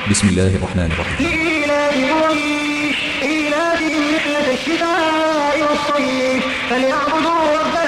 بسم الله الرحمن الرحيم. لإيلاف قريش إيلافهم رحلة الشتاء والصيف فليعبدوا رب